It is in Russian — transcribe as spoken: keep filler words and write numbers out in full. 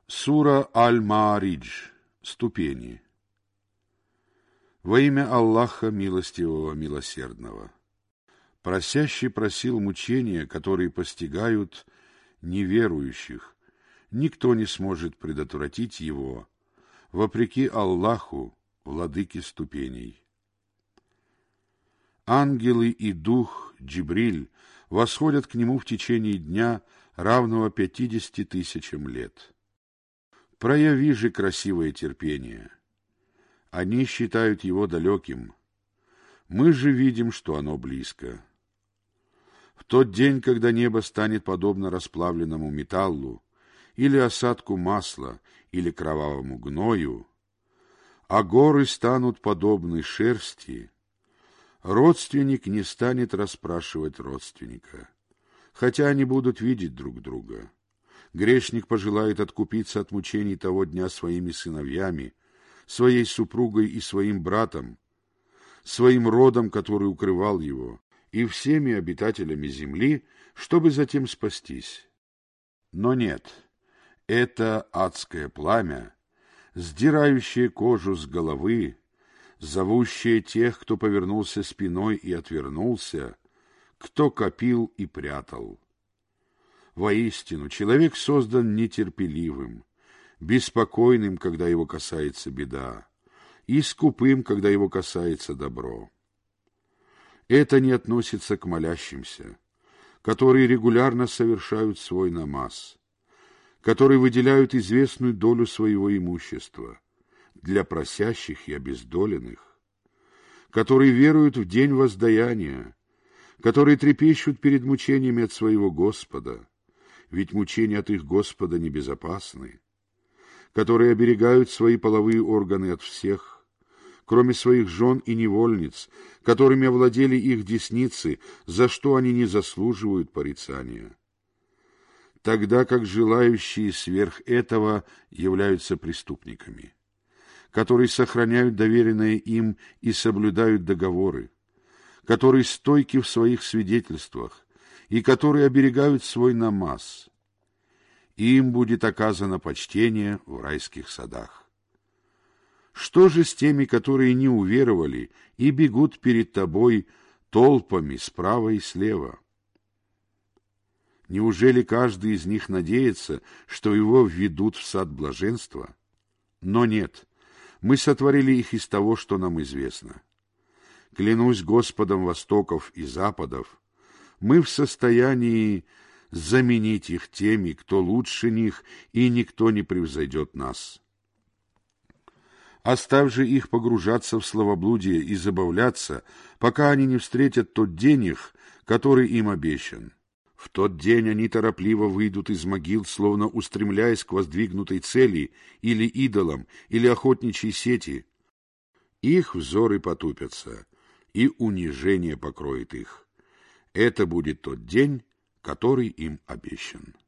Сура Аль-Ма'аридж. Ступени. Во имя Аллаха Милостивого Милосердного. Просящий просил мучения, которые постигают неверующих. Никто не сможет предотвратить его, вопреки Аллаху, владыке ступеней. Ангелы и дух Джибриль восходят к нему в течение дня, равного пятидесяти тысячам лет. Прояви же красивое терпение. Они считают его далеким. Мы же видим, что оно близко. В тот день, когда небо станет подобно расплавленному металлу, или осадку масла, или кровавому гною, а горы станут подобны шерсти, родственник не станет расспрашивать родственника, хотя они будут видеть друг друга. Грешник пожелает откупиться от мучений того дня своими сыновьями, своей супругой и своим братом, своим родом, который укрывал его, и всеми обитателями земли, чтобы затем спастись. Но нет, это адское пламя, сдирающее кожу с головы, зовущее тех, кто повернулся спиной и отвернулся, кто копил и прятал. Воистину, человек создан нетерпеливым, беспокойным, когда его касается беда, и скупым, когда его касается добро. Это не относится к молящимся, которые регулярно совершают свой намаз, которые выделяют известную долю своего имущества для просящих и обездоленных, которые веруют в день воздаяния, которые трепещут перед мучениями от своего Господа, ведь мучения от их Господа небезопасны, которые оберегают свои половые органы от всех, кроме своих жен и невольниц, которыми овладели их десницы, за что они не заслуживают порицания, тогда как желающие сверх этого являются преступниками, которые сохраняют доверенное им и соблюдают договоры, которые стойки в своих свидетельствах и которые оберегают свой намаз. Им будет оказано почтение в райских садах. Что же с теми, которые не уверовали и бегут перед тобой толпами справа и слева? Неужели каждый из них надеется, что его введут в сад блаженства? Но нет, мы сотворили их из того, что нам известно. Клянусь Господом востоков и западов, мы в состоянии заменить их теми, кто лучше них, и никто не превзойдет нас. Оставь же их погружаться в словоблудие и забавляться, пока они не встретят тот день их, который им обещан. В тот день они торопливо выйдут из могил, словно устремляясь к воздвигнутой цели, или идолам, или охотничьей сети. Их взоры потупятся, и унижение покроет их. Это будет тот день, который им обещан.